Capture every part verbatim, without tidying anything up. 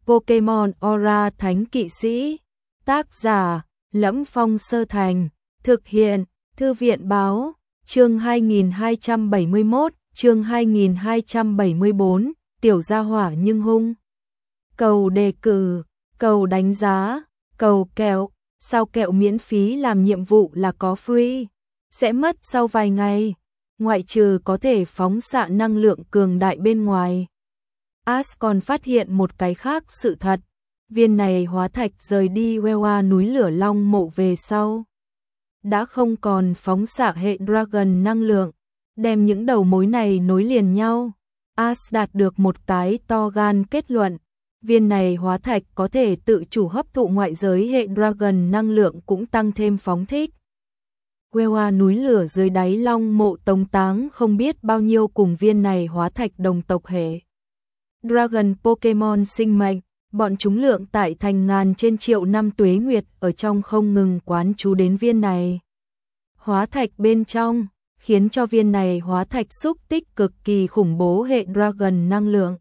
Pokemon Aura Thánh Kỵ Sĩ. Tác giả: Lẫm Phong Sơ Thành. Thực hiện: Thư viện Báo. Chương hai nghìn hai trăm bảy mươi mốt, chương hai nghìn hai trăm bảy mươi bốn, tiểu gia hỏa nhưng hung. Cầu đề cử, cầu đánh giá, cầu kẹo, sao kẹo miễn phí làm nhiệm vụ là có free, sẽ mất sau vài ngày, ngoại trừ có thể phóng xạ năng lượng cường đại bên ngoài. Ash còn phát hiện một cái khác sự thật, viên này hóa thạch rời đi Wewa núi lửa Long Mộ về sau đã không còn phóng xạ hệ Dragon năng lượng, đem những đầu mối này nối liền nhau. Ash đạt được một cái to gan kết luận, viên này hóa thạch có thể tự chủ hấp thụ ngoại giới hệ Dragon năng lượng cũng tăng thêm phóng thích. Wewa núi lửa dưới đáy Long Mộ tống táng không biết bao nhiêu cùng viên này hóa thạch đồng tộc hệ Dragon Pokemon sinh mệnh, bọn chúng lượng tại thành ngàn trên triệu năm tuế nguyệt ở trong không ngừng quán trú đến viên này hóa thạch bên trong, khiến cho viên này hóa thạch xúc tích cực kỳ khủng bố hệ Dragon năng lượng.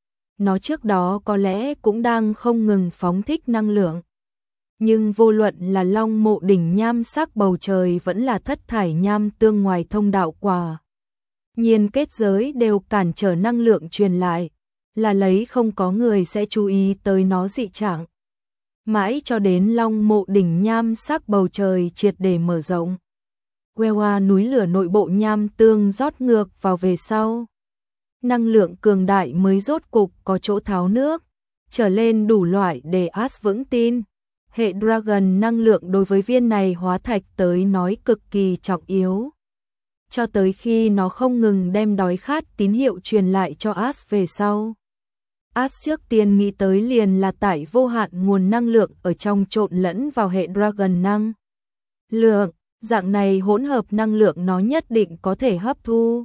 Nó trước đó có lẽ cũng đang không ngừng phóng thích năng lượng. Nhưng vô luận là Long Mộ đỉnh nham sắc bầu trời vẫn là thất thải nham tương ngoài thông đạo quả nhiên kết giới đều cản trở năng lượng truyền lại, là lấy không có người sẽ chú ý tới nó dị trạng. Mãi cho đến Long Mộ đỉnh nham sắc bầu trời triệt để mở rộng. Wewa núi lửa nội bộ nham tương rót ngược vào về sau. Năng lượng cường đại mới rốt cục có chỗ tháo nước, trở lên đủ loại để Ash vững tin. Hệ Dragon năng lượng đối với viên này hóa thạch tới nói cực kỳ trọng yếu. Cho tới khi nó không ngừng đem đói khát tín hiệu truyền lại cho Ash về sau. Ash trước tiên nghĩ tới liền là tải vô hạn nguồn năng lượng ở trong trộn lẫn vào hệ Dragon năng lượng, dạng này hỗn hợp năng lượng nó nhất định có thể hấp thu.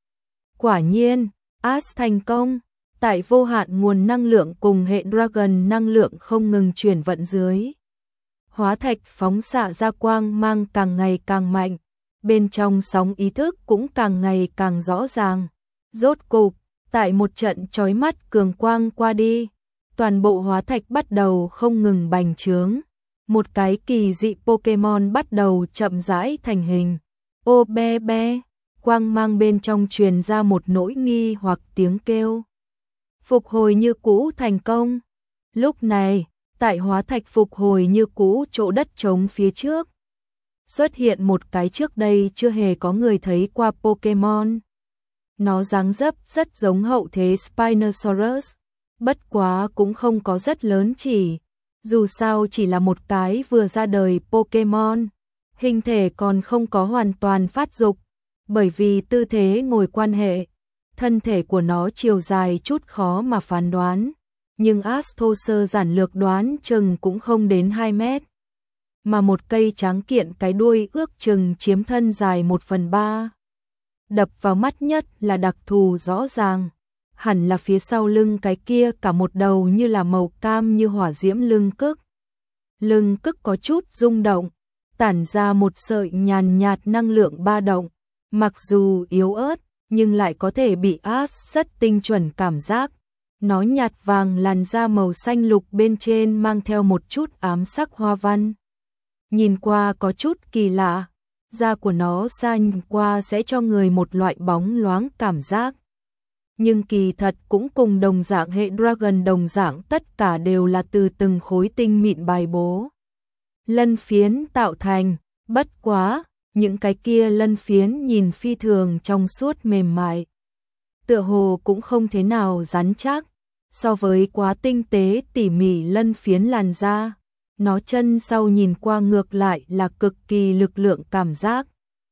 Quả nhiên, Ash thành công, tải vô hạn nguồn năng lượng cùng hệ Dragon năng lượng không ngừng chuyển vận dưới. Hóa thạch phóng xạ ra quang mang càng ngày càng mạnh, bên trong sóng ý thức cũng càng ngày càng rõ ràng. Rốt cục, tại một trận chói mắt cường quang qua đi, toàn bộ hóa thạch bắt đầu không ngừng bành trướng. Một cái kỳ dị Pokemon bắt đầu chậm rãi thành hình. Ô be be, quang mang bên trong truyền ra một nỗi nghi hoặc tiếng kêu. Phục hồi như cũ thành công. Lúc này, tại hóa thạch phục hồi như cũ chỗ đất trống phía trước, xuất hiện một cái trước đây chưa hề có người thấy qua Pokemon. Nó dáng dấp rất giống hậu thế Spinosaurus, bất quá cũng không có rất lớn chỉ, dù sao chỉ là một cái vừa ra đời Pokemon, hình thể còn không có hoàn toàn phát dục, bởi vì tư thế ngồi quan hệ, thân thể của nó chiều dài chút khó mà phán đoán, nhưng Ash thô sơ giản lược đoán chừng cũng không đến hai mét, mà một cây tráng kiện cái đuôi ước chừng chiếm thân dài một phần ba. Đập vào mắt nhất là đặc thù rõ ràng, hẳn là phía sau lưng cái kia cả một đầu như là màu cam như hỏa diễm lưng cức. Lưng cức có chút rung động, tản ra một sợi nhàn nhạt năng lượng ba động, mặc dù yếu ớt, nhưng lại có thể bị Ash rất tinh chuẩn cảm giác. Nó nhạt vàng làn da màu xanh lục bên trên mang theo một chút ám sắc hoa văn. Nhìn qua có chút kỳ lạ, da của nó xa nhìn qua sẽ cho người một loại bóng loáng cảm giác. Nhưng kỳ thật cũng cùng đồng dạng hệ Dragon đồng dạng, tất cả đều là từ từng khối tinh mịn bài bố lân phiến tạo thành, bất quá, những cái kia lân phiến nhìn phi thường trong suốt mềm mại. Tựa hồ cũng không thế nào rắn chắc, so với quá tinh tế tỉ mỉ lân phiến làn da, nó chân sau nhìn qua ngược lại là cực kỳ lực lượng cảm giác.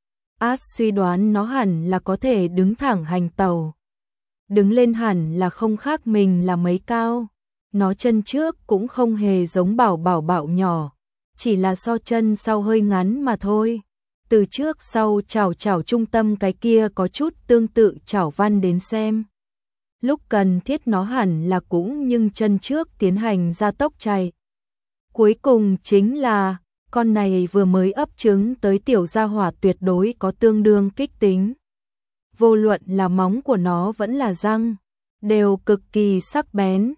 Ash suy đoán nó hẳn là có thể đứng thẳng hành tẩu. Đứng lên hẳn là không khác mình là mấy cao. Nó chân trước cũng không hề giống bảo bảo bảo nhỏ, chỉ là so chân sau hơi ngắn mà thôi. Từ trước sau chảo chảo trung tâm cái kia có chút tương tự chảo văn đến xem. Lúc cần thiết nó hẳn là cũng nhưng chân trước tiến hành gia tốc chạy. Cuối cùng chính là, con này vừa mới ấp trứng tới tiểu gia hỏa tuyệt đối có tương đương kích tính. Vô luận là móng của nó vẫn là răng, đều cực kỳ sắc bén.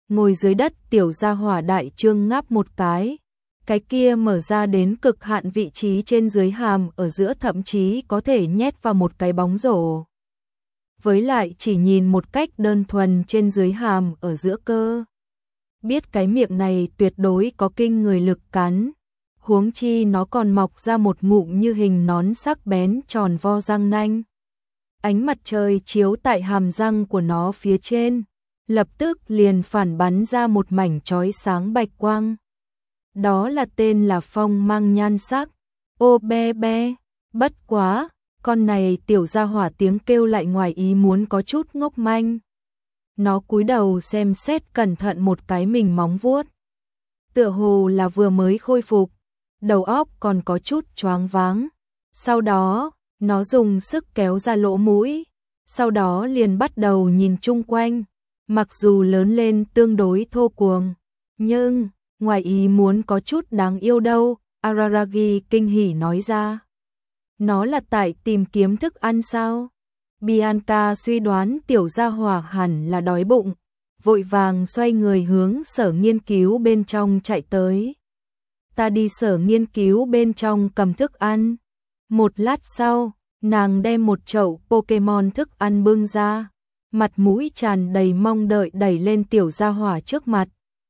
Ngồi dưới đất tiểu gia hỏa đại trương ngáp một cái. Cái kia mở ra đến cực hạn vị trí trên dưới hàm ở giữa thậm chí có thể nhét vào một cái bóng rổ. Với lại chỉ nhìn một cách đơn thuần trên dưới hàm ở giữa cơ. Biết cái miệng này tuyệt đối có kinh người lực cắn. Huống chi nó còn mọc ra một ngụm như hình nón sắc bén tròn vo răng nanh. Ánh mặt trời chiếu tại hàm răng của nó phía trên, lập tức liền phản bắn ra một mảnh chói sáng bạch quang. Đó là tên là phong mang nhan sắc. Ô be be, bất quá, con này tiểu gia hỏa tiếng kêu lại ngoài ý muốn có chút ngốc manh. Nó cúi đầu xem xét cẩn thận một cái mình móng vuốt. Tựa hồ là vừa mới khôi phục, đầu óc còn có chút choáng váng. Sau đó, nó dùng sức kéo ra lỗ mũi, sau đó liền bắt đầu nhìn chung quanh. Mặc dù lớn lên tương đối thô cuồng, nhưng ngoài ý muốn có chút đáng yêu đâu, Araragi kinh hỉ nói ra. Nó là tại tìm kiếm thức ăn sao? Bianca suy đoán tiểu gia hỏa hẳn là đói bụng, vội vàng xoay người hướng sở nghiên cứu bên trong chạy tới. Ta đi sở nghiên cứu bên trong cầm thức ăn. Một lát sau, nàng đem một chậu Pokemon thức ăn bưng ra, mặt mũi tràn đầy mong đợi đẩy lên tiểu gia hỏa trước mặt.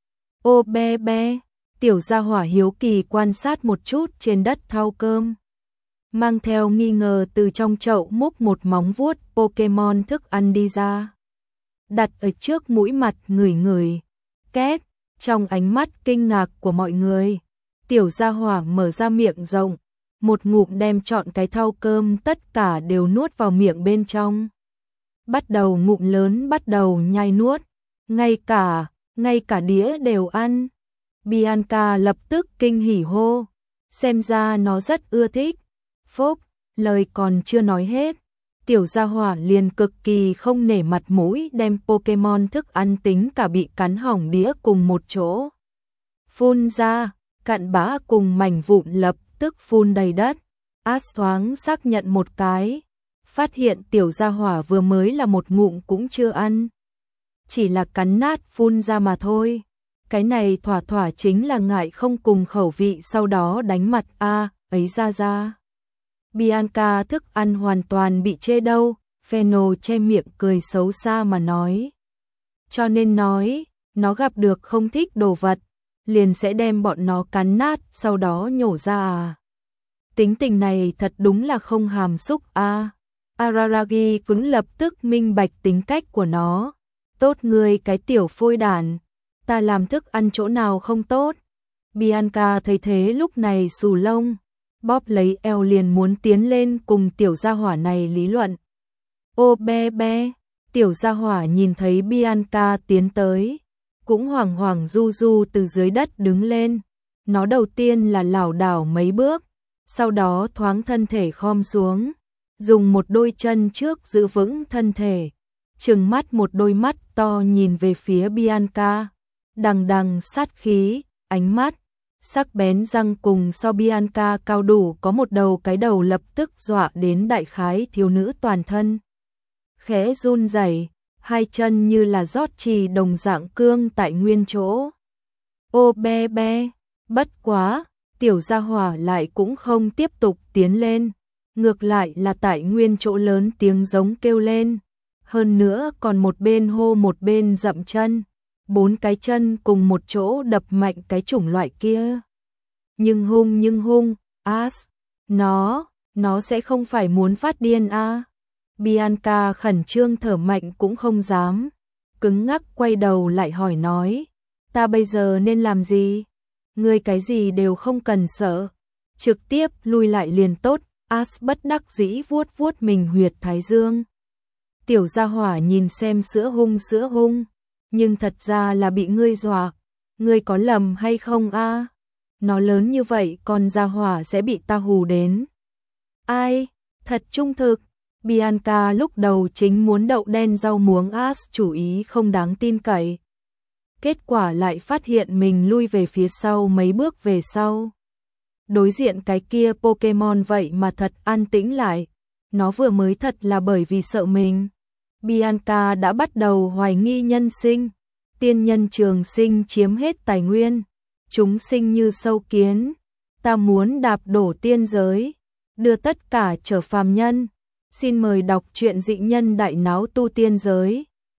Ô be be, tiểu gia hỏa hiếu kỳ quan sát một chút trên đất thau cơm. Mang theo nghi ngờ từ trong chậu múc một móng vuốt Pokemon thức ăn đi ra. Đặt ở trước mũi mặt ngửi ngửi. Két, trong ánh mắt kinh ngạc của mọi người. Tiểu gia hỏa mở ra miệng rộng. Một ngụm đem trọn cái thau cơm tất cả đều nuốt vào miệng bên trong. Bắt đầu ngụm lớn bắt đầu nhai nuốt. Ngay cả, ngay cả đĩa đều ăn. Bianca lập tức kinh hỉ hô. Xem ra nó rất ưa thích. Phốc, lời còn chưa nói hết. Tiểu gia hỏa liền cực kỳ không nể mặt mũi đem Pokemon thức ăn tính cả bị cắn hỏng đĩa cùng một chỗ. Phun ra, cặn bã cùng mảnh vụn lập tức phun đầy đất. Ash thoáng xác nhận một cái. Phát hiện tiểu gia hỏa vừa mới là một ngụm cũng chưa ăn. Chỉ là cắn nát phun ra mà thôi. Cái này thỏa thỏa chính là ngại không cùng khẩu vị sau đó đánh mặt a ấy ra ra. Bianca thức ăn hoàn toàn bị chê đâu, Pheno che miệng cười xấu xa mà nói. Cho nên nói, nó gặp được không thích đồ vật, liền sẽ đem bọn nó cắn nát sau đó nhổ ra à. Tính tình này thật đúng là không hàm xúc a. À. Araragi cũng lập tức minh bạch tính cách của nó. Tốt ngươi cái tiểu phôi đản, ta làm thức ăn chỗ nào không tốt. Bianca thấy thế lúc này xù lông, bóp lấy eo liền muốn tiến lên cùng tiểu gia hỏa này lý luận. Ô be be, tiểu gia hỏa nhìn thấy Bianca tiến tới, cũng hoảng hoảng du du từ dưới đất đứng lên. Nó đầu tiên là lảo đảo mấy bước, sau đó thoáng thân thể khom xuống, dùng một đôi chân trước giữ vững thân thể, trừng mắt một đôi mắt to nhìn về phía Bianca, đằng đằng sát khí, ánh mắt sắc bén răng cùng so Bianca cao đủ có một đầu cái đầu lập tức dọa đến đại khái thiếu nữ toàn thân. Khẽ run rẩy, hai chân như là rót trì đồng dạng cương tại nguyên chỗ. Ô be be, bất quá, tiểu gia hỏa lại cũng không tiếp tục tiến lên, ngược lại là tại nguyên chỗ lớn tiếng giống kêu lên, hơn nữa còn một bên hô một bên dậm chân. Bốn cái chân cùng một chỗ đập mạnh cái chủng loại kia. Nhưng hung nhưng hung, Ash, nó, nó sẽ không phải muốn phát điên a. À. Bianca khẩn trương thở mạnh cũng không dám, cứng ngắc quay đầu lại hỏi nói, ta bây giờ nên làm gì? Ngươi cái gì đều không cần sợ, trực tiếp lui lại liền tốt. Ash bất đắc dĩ vuốt vuốt mình huyệt thái dương. Tiểu gia hỏa nhìn xem sữa hung sữa hung. Nhưng thật ra là bị ngươi dọa, ngươi có lầm hay không a? À? Nó lớn như vậy còn gia hỏa sẽ bị ta hù đến. Ai, thật trung thực. Bianca lúc đầu chính muốn đậu đen rau muống Ash chủ ý không đáng tin cậy. Kết quả lại phát hiện mình lui về phía sau mấy bước về sau. Đối diện cái kia Pokemon vậy mà thật an tĩnh lại. Nó vừa mới thật là bởi vì sợ mình. Bianca đã bắt đầu hoài nghi nhân sinh. tiên nhân trường sinh chiếm hết tài nguyên, chúng sinh như sâu kiến, ta muốn đạp đổ tiên giới, đưa tất cả trở phàm nhân. Xin mời đọc truyện Dị Nhân Đại Náo Tu Tiên Giới.